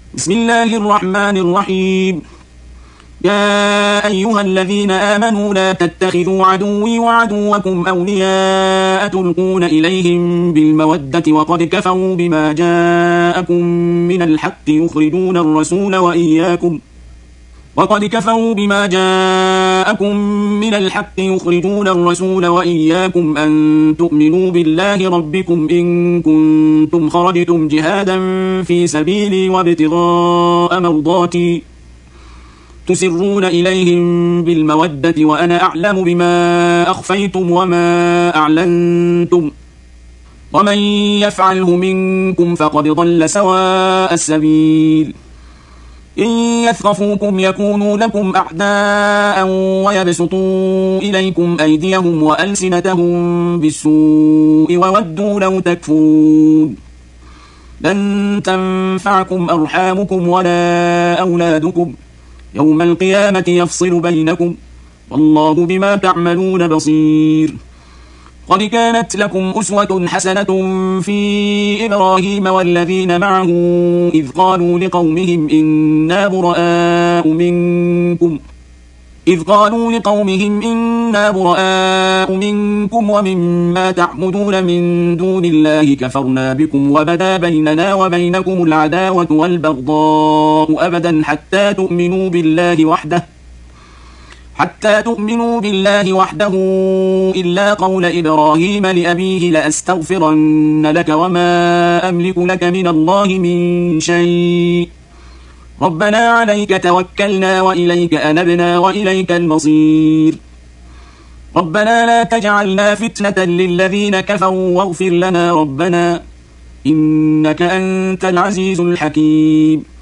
بسم الله الرحمن الرحيم. يا أيها الذين آمنوا لا تتخذوا عدوي وعدوكم أولياء تلقون إليهم بالمودة وقد كفروا بما جاءكم من الحق يخرجون الرسول وإياكم أن تؤمنوا بالله ربكم إن كنتم خرجتم جهادا في سبيلي وابتغاء مرضاتي تسرون إليهم بالمودة وأنا أعلم بما أخفيتم وما أعلنتم ومن يفعله منكم فقد ضل سواء السبيل. إن يثقفوكم يكونوا لكم أعداء ويبسطوا إليكم أيديهم وألسنتهم بالسوء وودوا لو تكفرون. لن تنفعكم أرحامكم ولا أولادكم يوم القيامة يفصل بينكم والله بما تعملون بصير. قد كانت لكم أسوة حسنة في إبراهيم والذين معه إذ قالوا لقومهم إنا براء منكم ومما تعبدون من دون الله كفرنا بكم وبدا بيننا وبينكم العداوة والبغضاء أبدا حتى تؤمنوا بالله وحده إلا قول إبراهيم لأبيه لأستغفرن لك وما أملك لك من الله من شيء ربنا عليك توكلنا وإليك أنبنا وإليك المصير. ربنا لا تجعلنا فتنة للذين كفروا واغفر لنا ربنا إنك أنت العزيز الحكيم.